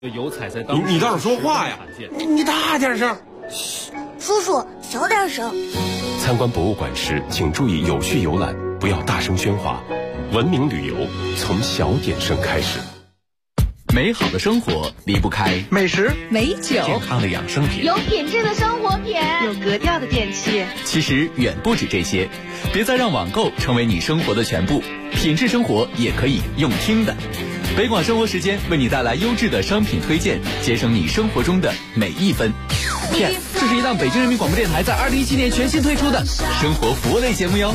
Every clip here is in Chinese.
油彩在当你倒是说话呀！你大点声。 嘘，叔叔小点声。 参观博物馆时，请注意有序游览，不要大声喧哗。文明旅游从小点声开始。 美好的生活离不开美食、 美酒、 健康的养生品、 有品质的生活品、 有格调的电器。 其实远不止这些，别再让网购成为你生活的全部，品质生活也可以用听的。北广生活时间为你带来优质的商品推荐，节省你生活中的每一分。这是一档北京人民广播电台在2017年全新推出的生活服务类节目哟。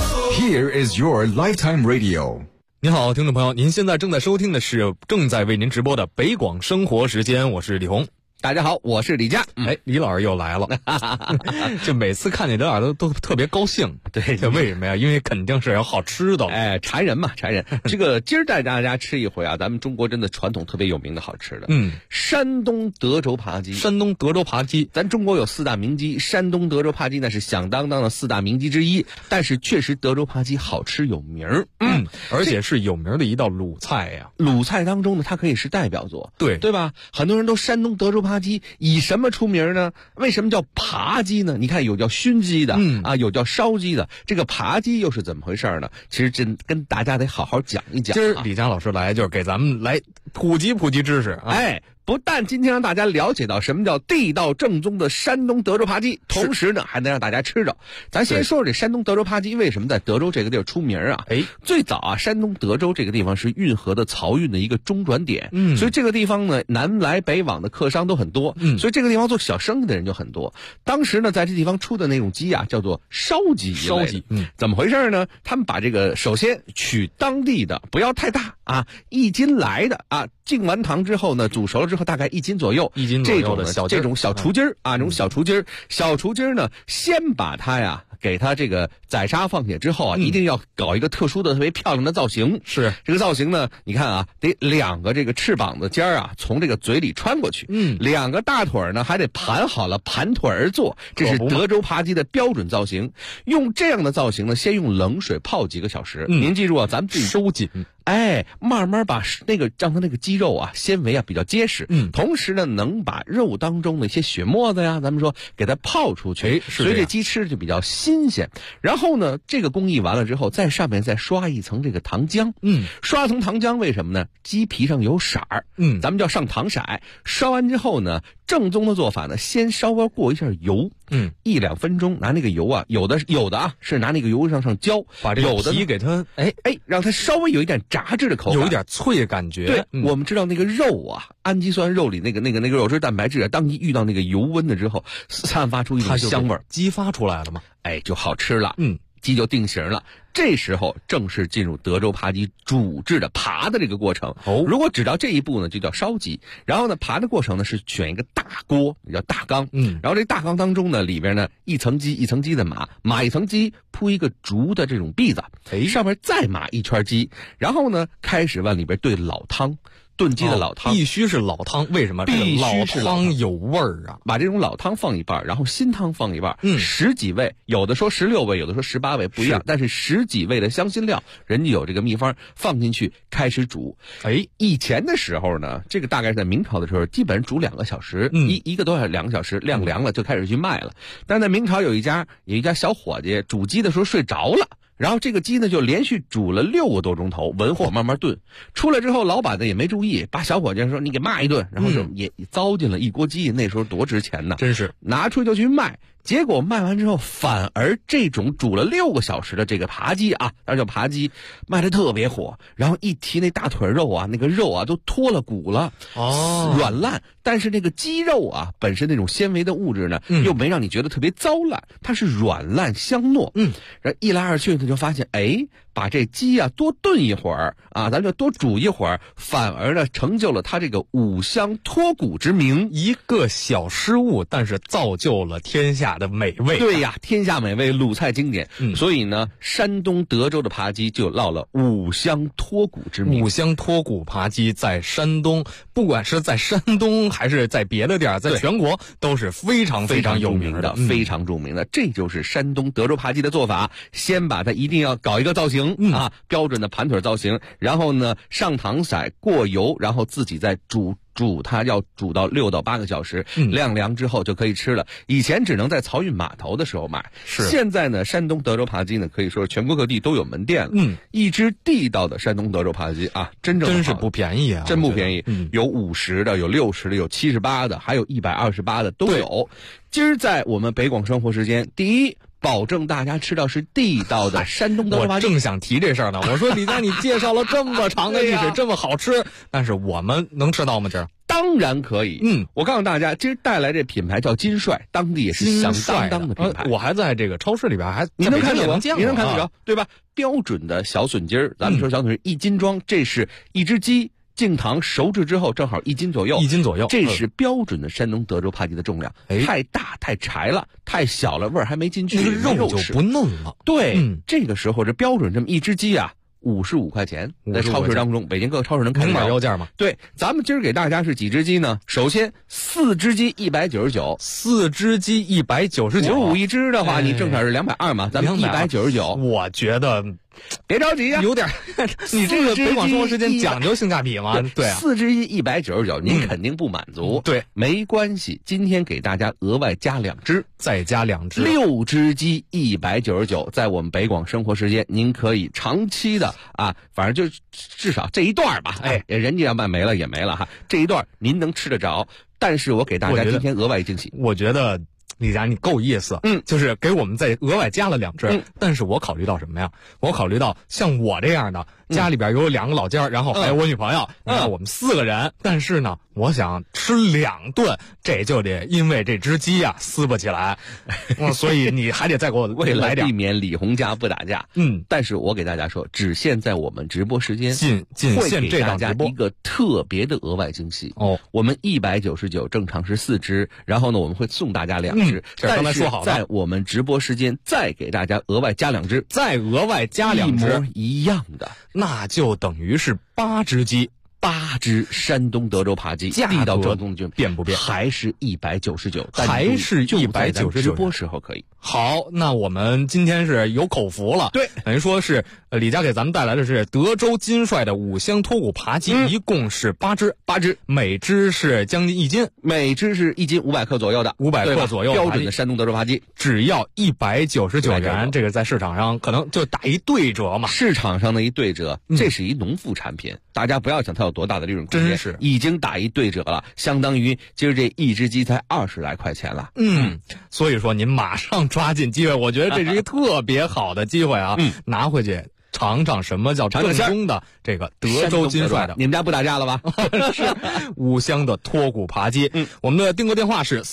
Here is your lifetime radio。 您好，听众朋友，您现在正在收听的是正在为您直播的北广生活时间，我是李红。 大家好，我是李佳。 李老师又来了，就每次看见李老师都特别高兴。 对， 这为什么呀？因为肯定是有好吃的。 馋人嘛，馋人。这个今儿带大家吃一回啊，咱们中国真的传统特别有名的好吃的。山东德州扒鸡。 山东德州扒鸡， 咱中国有4大名鸡，山东德州扒鸡那是响当当的4大名鸡之一。但是确实德州扒鸡好吃有名儿。 而且是有名的一道鲁菜呀。 鲁菜当中呢，它可以是代表作， 对吧？很多人都山东德州扒鸡以什么出名呢？为什么叫扒鸡呢？你看有叫熏鸡的，有叫烧鸡的，这个扒鸡又是怎么回事呢？其实真跟大家得好好讲一讲。 今儿李佳老师来就是给咱们来普及知识啊。 不但今天让大家了解到什么叫地道正宗的山东德州扒鸡，同时呢还能让大家吃着。咱先说说这山东德州扒鸡为什么在德州这个地儿出名啊？最早啊，山东德州这个地方是运河的漕运的一个中转点，所以这个地方呢南来北往的客商都很多，所以这个地方做小生意的人就很多。当时呢在这地方出的那种鸡啊叫做烧鸡，怎么回事呢？他们把这个首先取当地的，不要太大啊，1斤来的啊，浸完糖之后呢煮熟了之后大概1斤左右，这种小雏鸡儿啊，这种小雏鸡儿呢，先把它呀给它这个宰杀放血之后啊，一定要搞一个特殊的特别漂亮的造型。 是这个造型呢，你看啊，得2个这个翅膀的尖儿啊从这个嘴里穿过去，2个大腿呢还得盘好了，盘腿而坐，这是德州扒鸡的标准造型。用这样的造型呢，先用冷水泡几个小时。您记住啊，咱们自己收紧。 慢慢把让它那个鸡肉啊纤维啊比较结实，同时呢能把肉当中的一些血沫子呀，咱们说给它泡出去，所以这鸡吃就比较新鲜。然后呢，这个工艺完了之后，在上面再刷一层这个糖浆，刷层糖浆为什么呢？鸡皮上有色儿，咱们叫上糖色。刷完之后呢，正宗的做法呢，先稍微过一下油，1-2分钟，拿那个油啊，有的啊是拿那个油上浇， 把这个皮给它让它稍微有一点炸制的口感， 有一点脆的感觉。 对，我们知道那个肉啊，氨基酸肉里那个肉质蛋白质啊，当一遇到那个油温的之后，散发出一种香味儿， 激发出来了嘛， 就好吃了。鸡就定型了，这时候正式进入德州扒鸡煮制的扒的这个过程。如果只到这一步呢，就叫烧鸡。然后呢，扒的过程呢是选一个大锅，也叫大缸。然后这大缸当中呢，里边呢一层鸡的码一层鸡，铺一个竹的这种篦子，上面再码一圈鸡，然后呢开始往里边兑老汤。炖鸡的老汤必须是老汤，为什么？ 必须是老汤有味儿啊！ 把这种老汤放一半，然后新汤放一半，10几味，有的说16味，有的说18味，不一样。但是10几味的香辛料，人家有这个秘方，放进去开始煮。以前的时候呢，这个大概是在明朝的时候，基本煮2个小时，一个多小时2个小时，晾凉了就开始去卖了。但是在明朝有一家小伙计煮鸡的时候睡着了。然后这个鸡呢就连续煮了6个多钟头，文火慢慢炖。出来之后，老板呢也没注意，把小伙计说你给骂一顿，然后就也糟践了一锅鸡。那时候多值钱呢， 真是拿出去就去卖。结果卖完之后，反而这种煮了6个小时的这个扒鸡啊，当然叫扒鸡，卖得特别火。然后一提那大腿肉啊，那个肉啊都脱了骨了，软烂。但是那个鸡肉啊，本身那种纤维的物质呢，又没让你觉得特别糟烂，它是软烂香糯。然后一来二去，他就发现，把这鸡啊多炖一会儿啊，咱就多煮一会儿，反而呢成就了它这个5香脱骨之名。 一个小失误，但是造就了天下的美味。 对呀，天下美味，鲁菜经典。所以呢，山东德州的扒鸡就落了5香脱骨之名。 5香脱骨扒鸡在山东，不管是在山东还是在别的地儿，在全国都是非常非常有名的， 非常著名的。这就是山东德州扒鸡的做法，先把它一定要搞一个造型标准的盘腿造型，然后呢上糖色过油，然后自己再煮煮它要煮到6到8个小时，晾凉之后就可以吃了。以前只能在漕运码头的时候买，现在呢，山东德州扒鸡呢可以说全国各地都有门店了。一只地道的山东德州扒鸡啊，真是不便宜啊， 真不便宜。有50的，有60的，有78的，还有128的都有。今儿在我们北广生活时间，第一，保证大家吃到是地道的山东德州扒鸡。 我正想提这事儿呢，我说李佳，你介绍了这么长的历史，这么好吃，但是我们能吃到吗？这当然可以。我告诉大家，今儿带来这品牌叫金帅，当地也是响当当的品牌。 我还在这个超市里边你能看得着， 你能看得着，对吧？标准的小笋筋儿，咱们说小笋1斤装，这是一只鸡。净糖熟制之后正好1斤左右，这是标准的山东德州扒鸡的重量。太大太柴了，太小了味儿还没进去， 肉就不嫩了。 对，这个时候这标准这么一只鸡啊，55块钱，在超市当中，北京各个超市能看到。 明码标价吗？ 对，咱们今儿给大家是几只鸡呢？首先4只鸡199，4 只鸡199，55 一只的话，你正好是220嘛，咱们199。 我觉得。 别着急啊， 有点，你这个北广生活时间讲究性价比吗？对啊， 4只鸡199，您肯定不满足。 对， 没关系，今天给大家额外加2只， 再加2只 ，6只鸡199，在我们北广生活时间，您可以长期的啊，反正就至少这一段吧，人家要卖没了也没了哈，这一段您能吃得着，但是我给大家今天额外惊喜， 我觉得。李佳，你够意思，就是给我们再额外加了2只，但是我考虑到什么呀？我考虑到像我这样的，家里边有2个老家，然后还有我女朋友，你看我们4个人，但是呢，我想吃2顿，这就得因为这只鸡啊撕不起来，所以你还得再给我来点， 避免李红家不打架。但是我给大家说，只限在我们直播时间， 仅限这档直播一个特别的额外惊喜哦。我们199正常是4只，然后呢，我们会送大家2只。 刚才说好了， 在我们直播时间再给大家额外加2只， 再额外加2只， 一模一样的， 那就等于是8只鸡 ，8只山东德州扒鸡， 地道正宗菌变不变？ 还是199， 还是199， 直播时候可以。 好，那我们今天是有口福了， 对， 等于说是李佳给咱们带来的是德州金帅的5香脱骨扒鸡，一共是8只，每只是将近1斤， 每只是1斤500克左右的 ，500克左右标准的山东德州扒鸡， 只要199元，这个在市场上可能就打一对折嘛。 市场上的一对折，这是一农副产品，大家不要想它有多大的利润空间， 真是已经打一对折了，相当于今儿这一只鸡才20来块钱了。 所以说您马上抓紧机会，我觉得这是一个特别好的机会啊！拿回去尝尝什么叫正宗的这个德州金帅的。 你们家不打架了吧？ 是5香的脱骨扒鸡。我们的订购电话是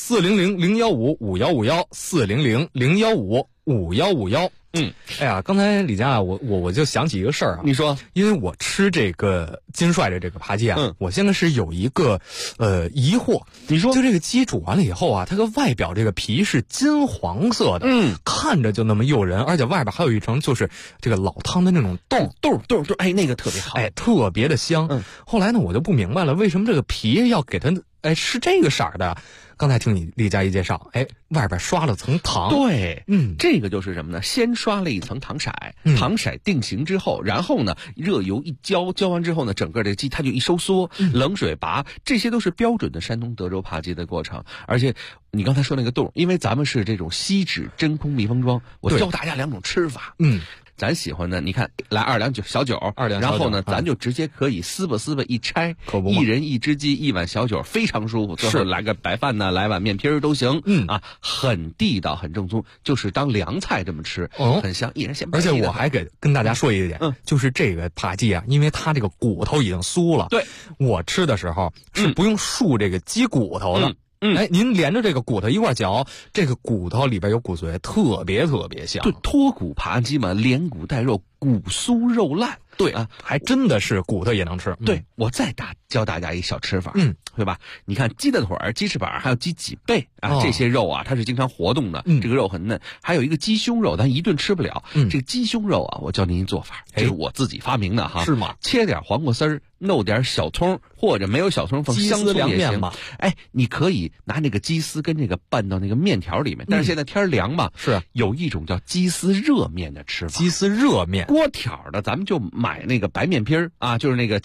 400-015-5151，400-015-5151。哎呀，刚才李佳啊，我就想起一个事儿啊。 你说， 因为我吃这个金帅的这个扒鸡啊，我现在是有一个疑惑。 你说， 就这个鸡煮完了以后啊，它个外表这个皮是金黄色的，看着就那么诱人，而且外边还有一层就是这个老汤的那种豆， 哎，那个特别好， 哎，特别的香。后来呢，我就不明白了，为什么这个皮要给它是这个色儿的？刚才听你李佳一介绍，外边刷了层糖。 对，这个就是什么呢？先刷了一层糖色，糖色定型之后，然后呢，热油一浇完之后呢，整个这鸡它就一收缩，冷水拔，这些都是标准的山东德州扒鸡的过程。而且你刚才说那个冻，因为咱们是这种锡纸真空密封装，我教大家2种吃法。咱喜欢的，你看来2两小酒，然后呢，咱就直接可以撕吧一拆，一人1只鸡1碗小酒，非常舒服。最后来个白饭呢，来碗面皮都行。很地道，很正宗，就是当凉菜这么吃，很香，一人先。 而且我还跟大家说一点，就是这个扒鸡啊，因为它这个骨头已经酥了， 对， 我吃的时候是不用漱这个鸡骨头的。您连着这个骨头一块嚼，这个骨头里边有骨髓，特别香。 对，脱骨扒鸡嘛，连骨带肉，骨酥肉烂。 对啊，还真的是骨头也能吃。 对，我再教大家一小吃法，对吧？你看鸡的腿儿、鸡翅膀还有鸡脊背啊，这些肉啊，它是经常活动的，这个肉很嫩。还有一个鸡胸肉，咱一顿吃不了。这个鸡胸肉啊，我教您一做法，这是我自己发明的哈。 是吗？ 切点黄瓜丝儿，弄点小葱，或者没有小葱放香葱也行嘛。你可以拿那个鸡丝跟这个拌到那个面条里面。但是现在天凉嘛， 是有一种叫鸡丝热面的吃法。 鸡丝热面， 锅条的咱们就买那个白面皮儿啊，就是那个切面。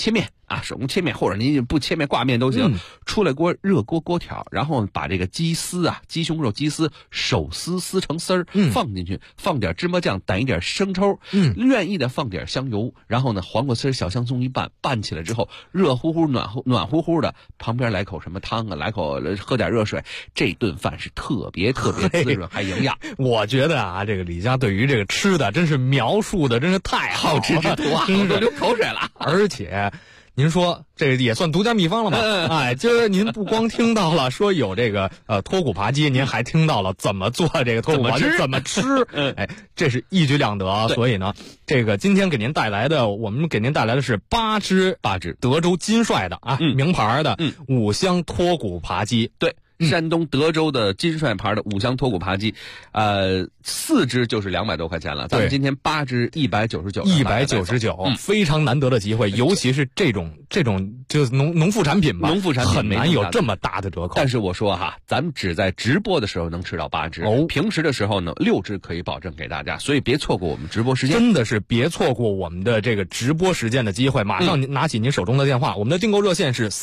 啊，手工切面或者您不切面挂面都行，出来锅热锅锅条，然后把这个鸡丝啊，鸡胸肉鸡丝手撕成丝儿，放进去，放点芝麻酱，逮一点生抽，愿意的放点香油，然后呢黄瓜丝小香葱一拌起来之后，热乎乎暖乎乎的，旁边来口什么汤啊，来口喝点热水，这顿饭是特别滋润还营养。 我觉得啊，这个李家对于这个吃的真是描述的真是太好吃之徒啊， 真是都流口水了。 而且您说这个也算独家秘方了吗？哎，今儿您不光听到了说有这个脱骨扒鸡，您还听到了怎么做这个脱骨扒鸡，怎么吃。哎，这是一举两得。所以呢，这个今天我们给您带来的是八只德州金帅的啊，名牌的五香脱骨扒鸡。 对。山东德州的金帅牌的五香脱骨扒鸡，4只就是200多块钱了。咱们今天8只199， 非常难得的机会，尤其是这种就是农副产品吧，很难有这么大的折扣。 但是我说哈，咱们只在直播的时候能吃到8只，平时的时候呢6只可以保证给大家，所以别错过我们直播时间， 真的是别错过我们的这个直播时间的机会。马上拿起您手中的电话，我们的订购热线是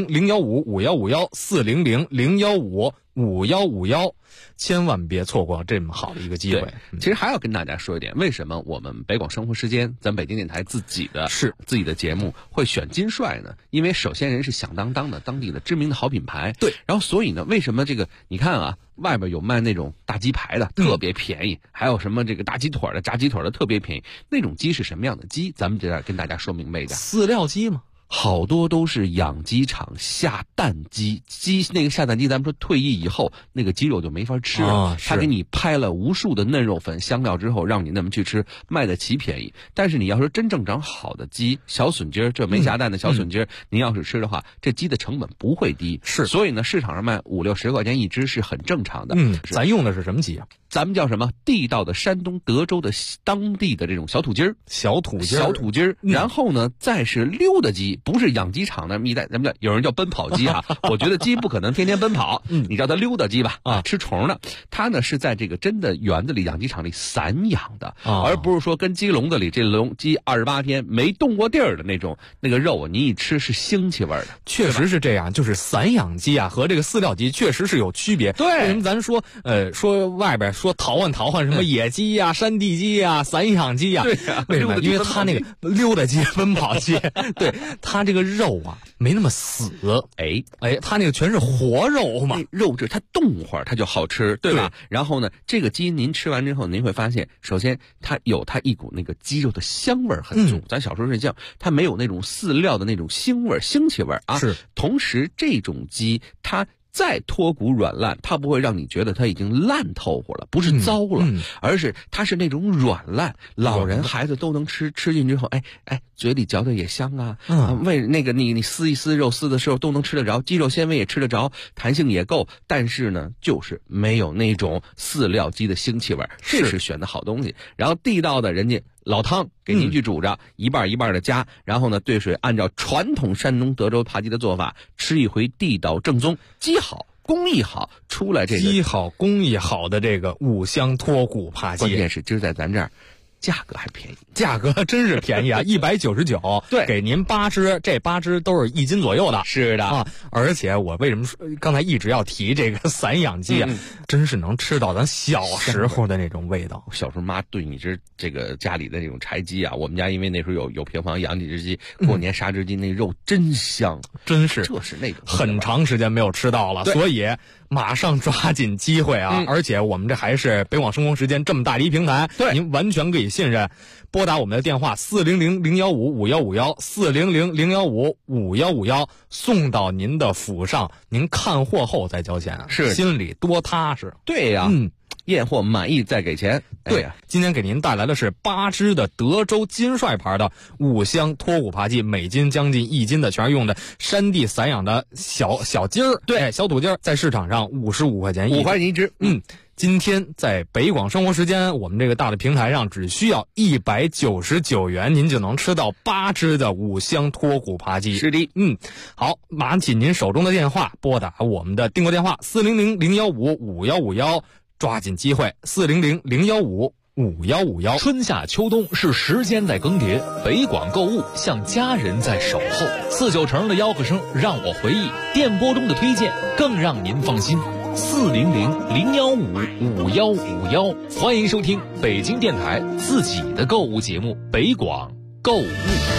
400-015-5151，400-015-5151，千万别错过这么好的一个机会。 其实还要跟大家说一点，为什么我们北广生活时间，咱北京电台自己的节目会选金帅呢？因为首先人是响当当的当地的知名的好品牌，对。然后所以呢，为什么这个你看啊，外边有卖那种大鸡排的特别便宜，还有什么这个大鸡腿的、炸鸡腿的特别便宜，那种鸡是什么样的鸡？咱们就要跟大家说明白一点。 饲料鸡吗？ 好多都是养鸡场下蛋鸡，那个下蛋鸡，咱们说退役以后那个鸡肉就没法吃了，他给你拍了无数的嫩肉粉、香料之后，让你那么去吃，卖得起便宜。但是你要说真正长好的鸡，小笋鸡这没下蛋的小笋鸡，您要是吃的话，这鸡的成本不会低，所以呢，市场上卖50-60块钱一只是很正常的。 咱用的是什么鸡啊？ 咱们叫什么？地道的山东德州的当地的这种小土鸡儿，然后呢，再是溜达鸡，不是养鸡场的一代，咱们有人叫奔跑鸡啊。我觉得鸡不可能天天奔跑，你叫它溜达鸡吧，吃虫的。它呢是在这个真的园子里、养鸡场里散养的，而不是说跟鸡笼子里这鸡28天没动过地儿的那种，那个肉你一吃是腥气味的。 确实是这样，就是散养鸡啊和这个饲料鸡确实是有区别。 对， 为什么咱说外边说淘换什么野鸡呀、山地鸡呀、散养鸡呀？ 对呀，为什么？因为它那个溜达鸡、奔跑鸡，对它这个肉啊没那么死。哎，它那个全是活肉嘛， 肉质它动会儿它就好吃，对吧？然后呢，这个鸡您吃完之后，您会发现，首先它有它一股那个鸡肉的香味很足。咱小时候睡觉，它没有那种饲料的那种腥气味啊。 是， 同时这种鸡它再脱骨软烂，它不会让你觉得它已经烂透乎了，不是糟了，而是它是那种软烂，老人孩子都能吃进之后，嘴里嚼的也香啊。为那个你撕一撕肉丝的时候都能吃得着，鸡肉纤维也吃得着，弹性也够，但是呢，就是没有那种饲料鸡的腥气味，这是选的好东西。然后地道的人家老汤给您去煮着，一半一半的加，然后呢兑水，按照传统山东德州扒鸡的做法，吃一回地道正宗，鸡好工艺好，出来这个鸡好工艺好的这个五香脱骨扒鸡， 关键是今儿在咱这儿价格还便宜， 价格真是便宜啊！199， 对， 给您8只，这8只都是1斤左右的。 是的啊，而且我为什么说刚才一直要提这个散养鸡啊？真是能吃到咱小时候的那种味道。 小时候妈炖一只这个家里的那种柴鸡啊，我们家因为那时候有平房养几只鸡，过年杀只鸡，那肉真香， 真是， 这是那种很长时间没有吃到了，所以马上抓紧机会啊！而且我们这还是北广生活时间这么大的一平台， 对， 您完全可以信任。拨打我们的电话400-015-5151，400-015-5151，送到您的府上，您看货后再交钱， 是心里多踏实。 对呀，验货满意再给钱。 对啊，今天给您带来的是8只的德州金帅牌的五香脱骨扒鸡，每斤将近1斤的，全是用的山地散养的小鸡儿，对，小土鸡儿，在市场上55块钱 5块钱一只。 今天在北广生活时间，我们这个大的平台上只需要199元，您就能吃到8只的五香脱骨扒鸡。 是的， 好，拿起您手中的电话，拨打我们的订购电话400-015-5151，抓紧机会，400-015-5151。 5151。 春夏秋冬是时间在更迭，北广购物像家人在守候。49乘的吆喝声让我回忆，电波中的推荐更让您放心。400-015-5151，欢迎收听北京电台自己的购物节目《北广购物》。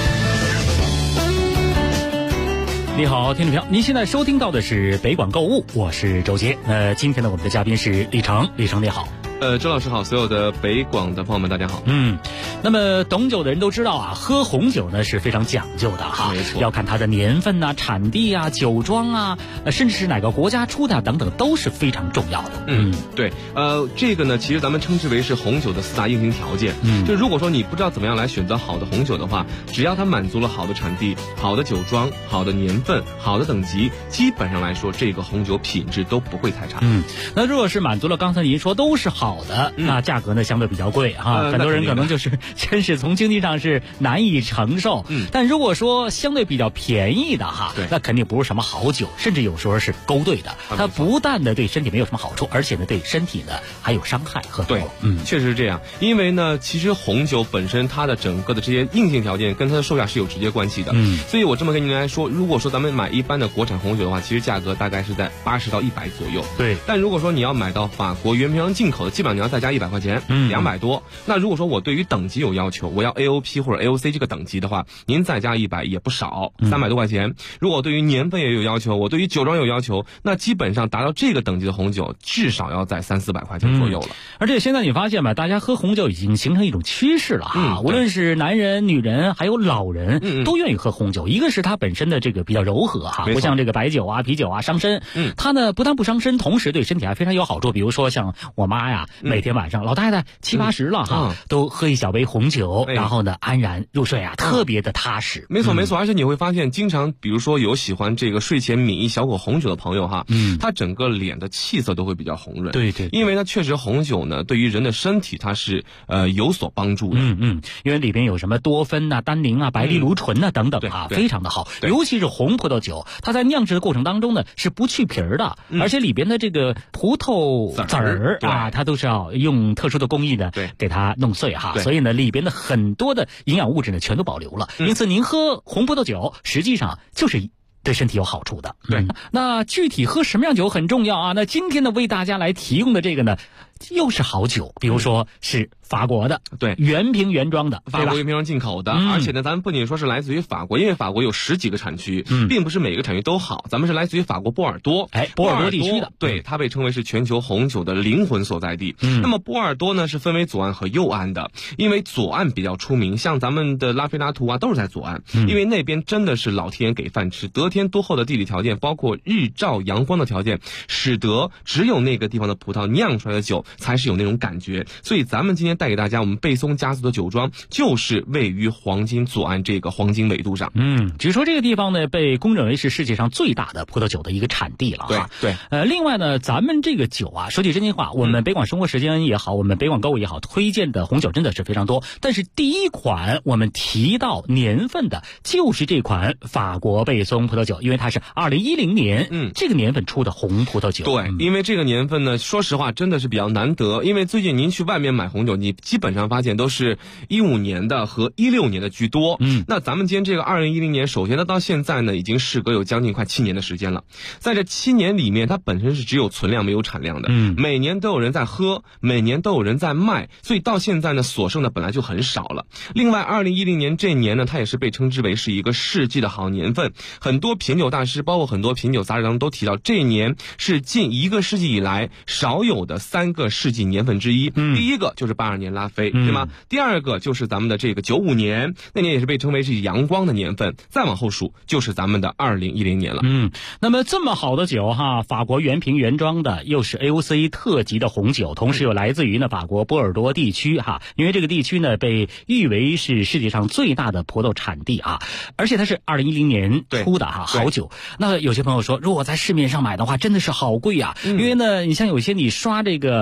你好，听众朋友，您现在收听到的是北广购物，我是周杰。今天呢，我们的嘉宾是李成，李成你好。 周老师好，所有的北广的朋友们大家好。 那么懂酒的人都知道啊，喝红酒呢是非常讲究的哈， 没错， 要看它的年份啊、产地啊、酒庄啊，甚至是哪个国家出的等等，都是非常重要的。 对，这个呢，其实咱们称之为是红酒的4大硬性条件。就如果说你不知道怎么样来选择好的红酒的话，只要它满足了好的产地、好的酒庄、好的年份、好的等级，基本上来说，这个红酒品质都不会太差。 那如果是满足了刚才您说都是好的，那价格呢相对比较贵哈，很多人可能就是真是从经济上是难以承受。但如果说相对比较便宜的哈，那肯定不是什么好酒，甚至有时候是勾兑的。它不但的对身体没有什么好处，而且呢对身体呢还有伤害和对，确实是这样。因为呢，其实红酒本身它的整个的这些硬性条件跟它的售价是有直接关系的。所以我这么跟您来说，如果说咱们买一般的国产红酒的话，其实价格大概是在80到100左右。 对。 但如果说你要买到法国原瓶装进口的，基本上你要再加100块钱，200多。那如果说我对于等级有要求，我要 AOP 或者 AOC 这个等级的话，您再加100也不少，300多块钱。如果对于年份也有要求，我对于酒庄有要求，那基本上达到这个等级的红酒，至少要在300-400块钱左右了。 而且现在你发现吧，大家喝红酒已经形成一种趋势了哈，无论是男人、女人，还有老人，都愿意喝红酒。一个是它本身的这个比较柔和哈，不像这个白酒啊、啤酒啊伤身。它呢不但不伤身，同时对身体还非常有好处。比如说像我妈呀，每天晚上老太太70-80了哈，都喝一小杯红酒，然后呢安然入睡啊，特别的踏实。 没错没错，而且你会发现，经常比如说有喜欢这个睡前抿一小口红酒的朋友哈，他整个脸的气色都会比较红润。 对对， 因为呢确实红酒呢对于人的身体它是有所帮助的。 因为里边有什么多酚啊、单宁啊、白藜芦醇啊等等啊，非常的好。尤其是红葡萄酒，它在酿制的过程当中呢是不去皮儿的，而且里边的这个葡萄籽儿啊，它都是要用特殊的工艺呢给它弄碎哈，所以呢里边的很多的营养物质呢全都保留了。因此您喝红葡萄酒实际上就是对身体有好处的。 对， 那具体喝什么样酒很重要啊。那今天呢为大家来提供的这个呢又是好酒，比如说是法国的， 对， 原瓶原装的， 法国原瓶装进口的，而且呢，咱们不仅说是来自于法国，因为法国有10几个产区，并不是每个产区都好，咱们是来自于法国波尔多， 波尔多地区的， 对，它被称为是全球红酒的灵魂所在地。那么波尔多呢是分为左岸和右岸的，因为左岸比较出名，像咱们的拉菲拉图啊都是在左岸，因为那边真的是老天爷给饭吃，得天独厚的地理条件，包括日照阳光的条件，使得只有那个地方的葡萄酿出来的酒才是有那种感觉。所以咱们今天带给大家我们贝松家族的酒庄，就是位于黄金左岸这个黄金纬度上。 据说这个地方呢被公认为是世界上最大的葡萄酒的一个产地了哈。 对， 另外呢，咱们这个酒啊，说句真心话，我们北广生活时间也好，我们北广购物也好，推荐的红酒真的是非常多。但是第一款我们提到年份的就是这款法国贝松葡萄酒，因为它是2010年这个年份出的红葡萄酒。 对，因为这个年份呢，说实话真的是比较难得，因为最近您去外面买红酒，你基本上发现都是15年的和16年的居多。那咱们今天这个2010年，首先呢到现在呢已经事隔有将近快7年的时间了，在这7年里面，它本身是只有存量没有产量的，每年都有人在喝，每年都有人在卖，所以到现在呢所剩的本来就很少了。另外2010年这年呢，它也是被称之为是一个世纪的好年份，很多品酒大师包括很多品酒杂志当中都提到，这一年是近1个世纪以来少有的3个世纪年份之一。第一个就是82年拉菲，对吗？第二个就是咱们的这个95年，那年也是被称为是阳光的年份，再往后数就是咱们的2010年了。 那么这么好的酒哈，法国原瓶原装的，又是 AOC 特级的红酒，同时又来自于呢法国波尔多地区哈，因为这个地区呢被誉为是世界上最大的葡萄产地啊，而且它是2010年出的哈，好酒。那有些朋友说，如果在市面上买的话，真的是好贵啊，因为呢，你像有些你刷这个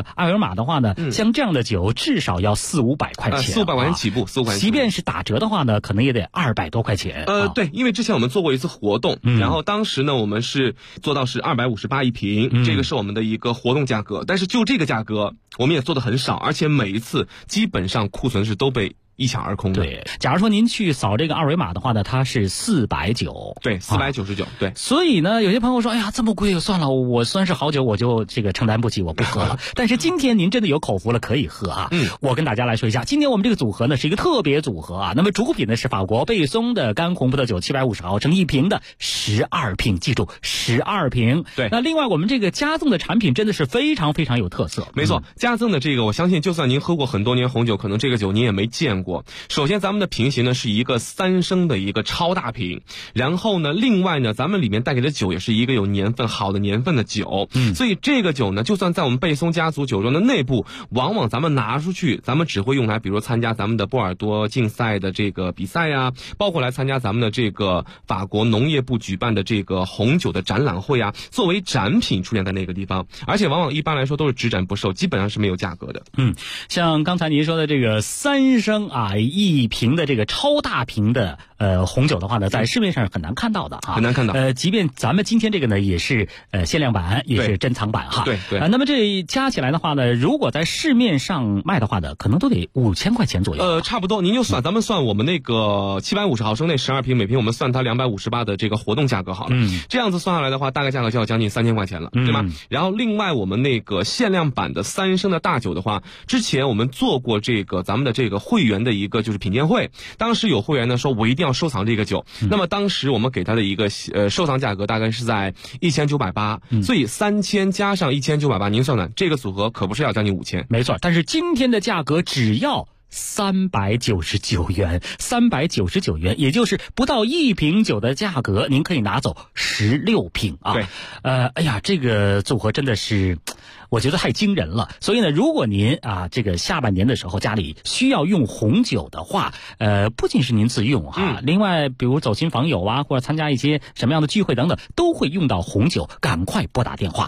二维码的话呢，像这样的酒至少要400-500块钱 ，400-500块钱起步，400块钱。 即便是打折的话呢，可能也得200多块钱。 对，因为之前我们做过一次活动，然后当时呢，我们是做到是258一瓶，这个是我们的一个活动价格。但是就这个价格，我们也做的很少，而且每一次基本上库存是都被一抢而空的。 对，假如说您去扫这个二维码的话呢，它是490， 对，499，对。 所以呢，有些朋友说，哎呀，这么贵，算了，我虽然是好酒，我就这个承担不起，我不喝了。但是今天您真的有口福了，可以喝啊。我跟大家来说一下，今天我们这个组合呢是一个特别组合啊。那么主品呢是法国贝松的干红葡萄酒750毫升一瓶的12瓶，记住12瓶。 对。 那另外我们这个加赠的产品真的是非常非常有特色。 没错，加赠的这个，我相信就算您喝过很多年红酒，可能这个酒您也没见过。首先咱们的瓶型呢是一个3升的一个超大瓶，然后呢另外呢咱们里面带给的酒也是一个有年份好的年份的酒，所以这个酒呢就算在我们贝松家族酒庄的内部，往往咱们拿出去，咱们只会用来比如参加咱们的波尔多竞赛的这个比赛呀，包括来参加咱们的这个法国农业部举办的这个红酒的展览会啊，作为展品出现在那个地方，而且往往一般来说都是只展不售，基本上是没有价格的。 像刚才您说的这个3升啊一瓶的这个超大瓶的红酒的话呢，在市面上是很难看到的啊， 很难看到。 即便咱们今天这个呢也是限量版，也是珍藏版哈。 对对。 那么这加起来的话呢，如果在市面上卖的话呢，可能都得5000块钱左右。 差不多，您就算咱们算我们那个750毫升那12瓶，每瓶我们算它258的这个活动价格好了。这样子算下来的话，大概价格就要将近3000块钱了，对吧？然后另外我们那个限量版的3升的大酒的话，之前我们做过这个咱们的这个会员的一个就是品鉴会，当时有会员呢说我一定要收藏这个酒，那么当时我们给他的一个收藏价格大概是在1980，所以3000加上1980，您算算这个组合可不是要将近5000。 没错，但是今天的价格只要399元，399元，也就是不到1瓶酒的价格，您可以拿走16瓶啊。 对， 哎呀，这个组合真的是，我觉得太惊人了。所以呢，如果您啊这个下半年的时候家里需要用红酒的话，不仅是您自用哈，另外比如走亲访友啊，或者参加一些什么样的聚会等等，都会用到红酒，赶快拨打电话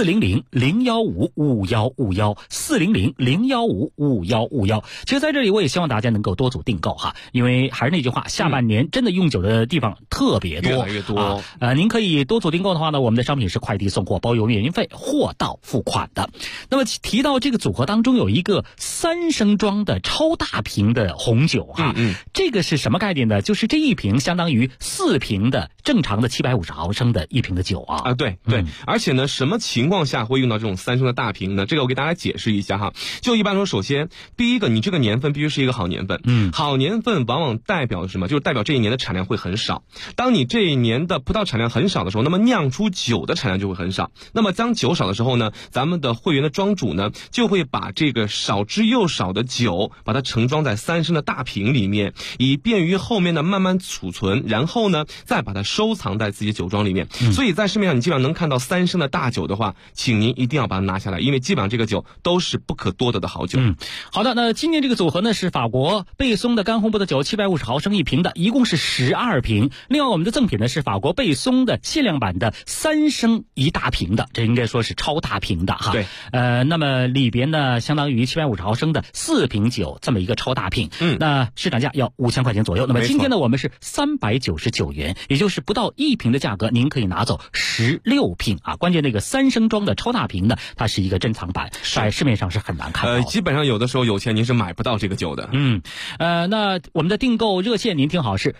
400-015-5151，400-015-5151。其实在这里我也希望大家能够多组订购哈，因为还是那句话，下半年真的用酒的地方特别多， 越来越多。 您可以多组订购的话呢，我们的商品是快递送货包邮免运费，货到付款的。那么提到这个组合当中有一个3升装的超大瓶的红酒哈，这个是什么概念呢？就是这一瓶相当于4瓶的正常的750毫升的一瓶的酒啊。 对对，而且呢，什么情况下会用到这种3升的大瓶呢？这个我给大家解释一下哈。就一般说，首先第一个，你这个年份必须是一个好年份，好年份往往代表什么？就是代表这一年的产量会很少。当你这一年的葡萄产量很少的时候，那么酿出酒的产量就会很少。那么当酒少的时候呢，咱们的会员的庄主呢，就会把这个少之又少的酒，把它盛装在3升的大瓶里面，以便于后面的慢慢储存，然后呢，再把它收藏在自己酒庄里面。所以在市面上你基本上能看到3升的大酒的话，请您一定要把它拿下来，因为基本上这个酒都是不可多得的好酒。 好的，那今年这个组合呢是法国贝松的干红葡萄酒750毫升一瓶的，一共是12瓶。另外我们的赠品呢是法国贝松的限量版的3升一大瓶的，这应该说是超大瓶的哈。 对， 那么里边呢相当于750毫升的4瓶酒这么一个超大瓶，那市场价要5000块钱左右。那么今天呢我们是399元，也就是不到1瓶的价格，您可以拿走16瓶啊。关键那个3升装的超大瓶呢，它是一个珍藏版，在市面上是很难看到。 基本上有的时候有钱您是买不到这个酒的。 那我们的订购热线您听好是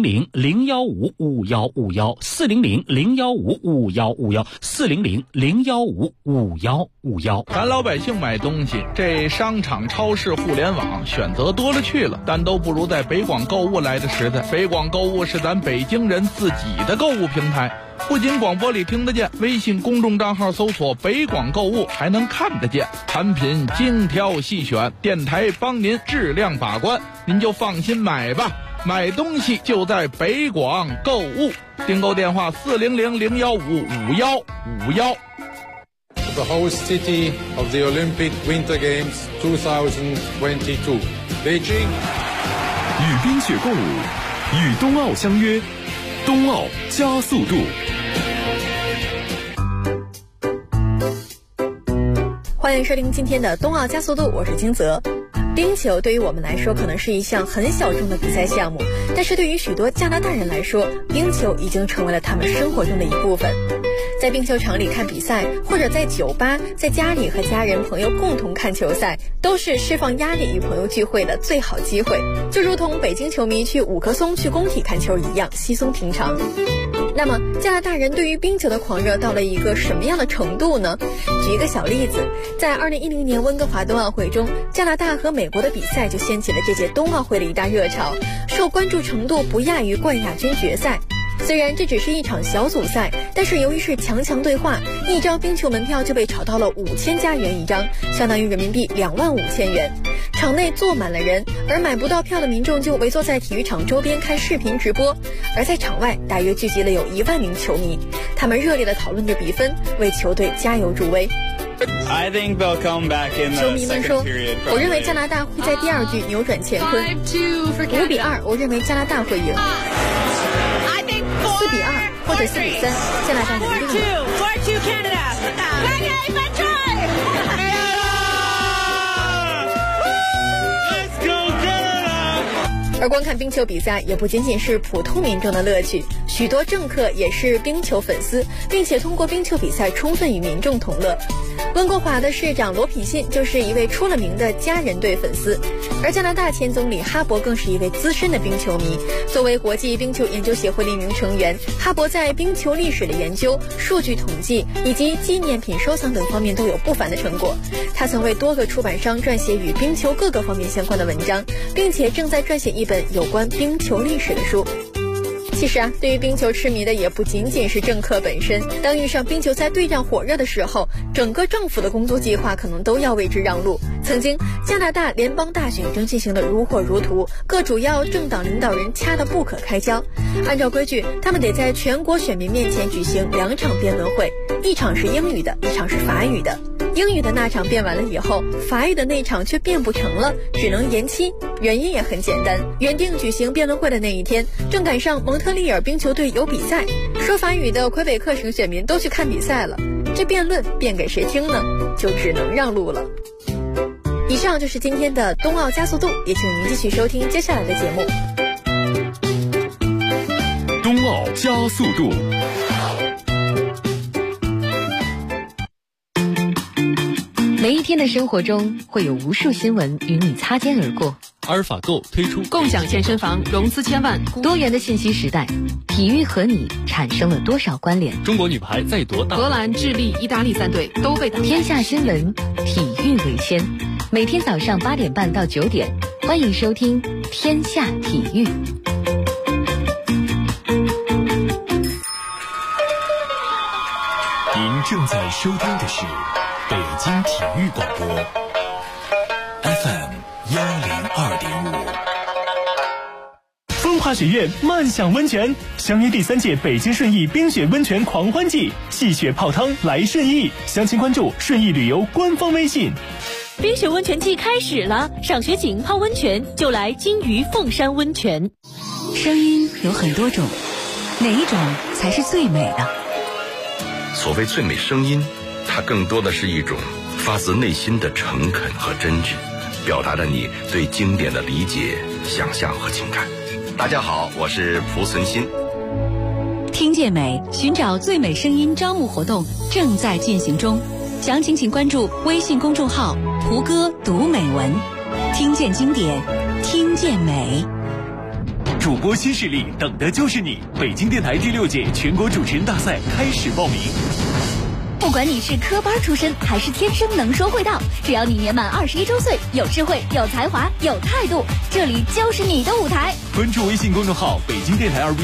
400-015-5151，400-015-5151，400-015-5151。 咱老百姓买东西，这商场、超市、互联网选择多了去了，但都不如在北广购物来的实在。北广购物是咱北京人自己的购物平台，不仅广播里听得见，微信公众账号搜索北广购物还能看得见，产品精挑细选，电台帮您质量把关，您就放心买吧。买东西就在北广购物，订购电话400-015-5151。 The host city of the Olympic Winter Games 2022, Beijing。 与冰雪共舞，与冬奥相约，冬奥加速度。 欢迎收听今天的冬奥加速度，我是金泽。冰球对于我们来说可能是一项很小众的比赛项目，但是对于许多加拿大人来说，冰球已经成为了他们生活中的一部分。在冰球场里看比赛，或者在酒吧、在家里和家人朋友共同看球赛，都是释放压力与朋友聚会的最好机会，就如同北京球迷去五棵松去工体看球一样稀松平常。那么加拿大人对于冰球的狂热到了一个什么样的程度呢？举一个小例子，在2010年温哥华冬奥会中，加拿大和美国的比赛就掀起了这届冬奥会的一大热潮，受关注程度不亚于冠亚军决赛。虽然这只是一场小组赛，但是由于是强对话，一张冰球门票就被炒到了5000加元一张，相当于人民币25000元。场内坐满了人，而买不到票的民众就围坐在体育场周边看视频直播，而在场外大约聚集了有1万名球迷，他们热烈地讨论着比分，为球队加油助威。球迷们说，我认为加拿大会在第二局扭转乾坤，5-2，我认为加拿大会赢，4-2或者4-3，加拿大赢定了。而观看冰球比赛也不仅仅是普通民众的乐趣，许多政客也是冰球粉丝，并且通过冰球比赛充分与民众同乐。温哥华的市长罗品信就是一位出了名的家人队粉丝，而加拿大前总理哈勃更是一位资深的冰球迷。作为国际冰球研究协会的一名成员，哈勃在冰球历史的研究、数据统计以及纪念品收藏等方面都有不凡的成果。他曾为多个出版商撰写与冰球各个方面相关的文章，并且正在撰写一本有关冰球历史的书。其实啊，对于冰球痴迷的也不仅仅是政客本身，当遇上冰球赛对战火热的时候，整个政府的工作计划可能都要为之让路。曾经加拿大联邦大选正进行得如火如荼，各主要政党领导人掐得不可开交。按照规矩，他们得在全国选民面前举行2场辩论会，一场是英语的，一场是法语的。英语的那场辩完了以后，法语的那场却辩不成了，只能延期。原因也很简单，原定举行辩论会的那一天，正赶上蒙特利尔冰球队有比赛，说法语的魁北克省选民都去看比赛了，这辩论辩给谁听呢？就只能让路了。以上就是今天的冬奥加速度，也请您继续收听接下来的节目。 冬奥加速度。 每一天的生活中会有无数新闻与你擦肩而过。 阿尔法购推出共享健身房融资1000万。 多元的信息时代，体育和你产生了多少关联？ 中国女排再夺大， 荷兰、智利、意大利3队都被打。 天下新闻，体育为先。每天早上8点半到9点，欢迎收听天下体育。 您正在收听的是北京体育广播 FM 102.5。 风华学院漫享温泉相约第3届北京顺义冰雪温泉狂欢季，戏雪泡汤来顺义，详情关注顺义旅游官方微信。 冰雪温泉季开始了，赏雪景泡温泉就来金鱼凤山温泉。 声音有很多种，哪一种才是最美的？ 所谓最美声音，它更多的是一种发自内心的诚恳和真挚，表达了你对经典的理解、想象和情感。大家好，我是蒲存昕。 听见美，寻找最美声音招募活动正在进行中，详情请关注微信公众号蒲哥读美文，听见经典，听见美。 主播新势力，等的就是你！北京电台第6届全国主持人大赛开始报名。 不管你是科班出身还是天生能说会道，只要你年满21周岁，有智慧、有才华、有态度，这里就是你的舞台。 关注微信公众号北京电台2B。